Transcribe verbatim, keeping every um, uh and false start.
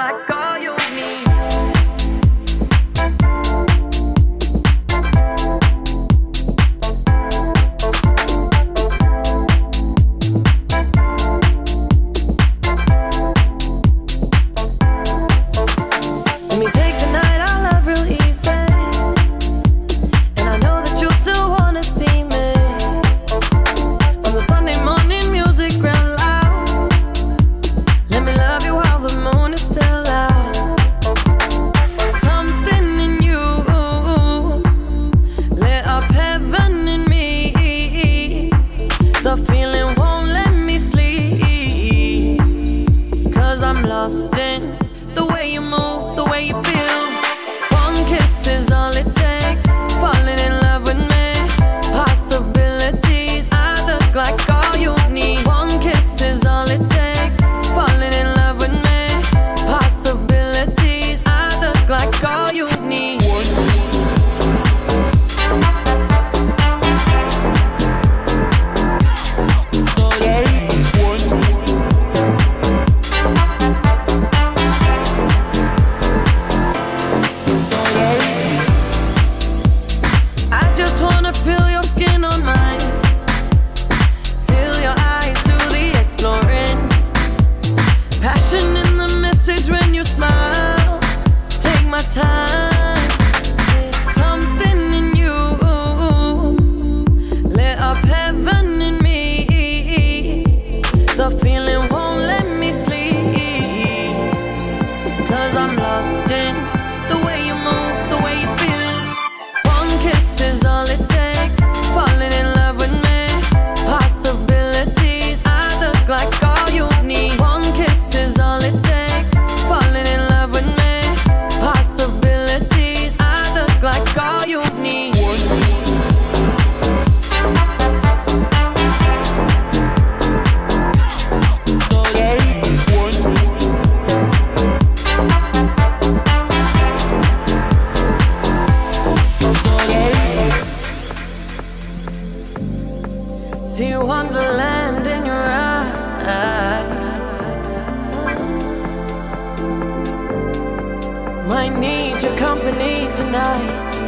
like all you need. Let me take the night, I love real easy. And I know that you still wanna see me. On the Sunday morning, music real loud. Let me love you while the moon is still out. Something in you lit up heaven in me. The feeling won't let me sleep. Cause I'm lost in the way you move, the way you feel. One kiss is all it takes. Falling in love with me. Possibilities, I look like all you need. One kiss is all it takes. Falling in love with me. Possibilities, I look like all you need. I just wanna feel your skin on mine. Feel your eyes do the exploring. Passion in the message when you smile. Take my time. Something in you lit up heaven in me. The feeling won't let me sleep. Cause I'm lost in the way you move, the way you feel. One kiss is all it takes. Falling in love with me. Possibilities, I look like all you need. One kiss is all it takes. Falling in love with me. Possibilities, I look like all you need. See wonderland in your eyes. Might need your company tonight.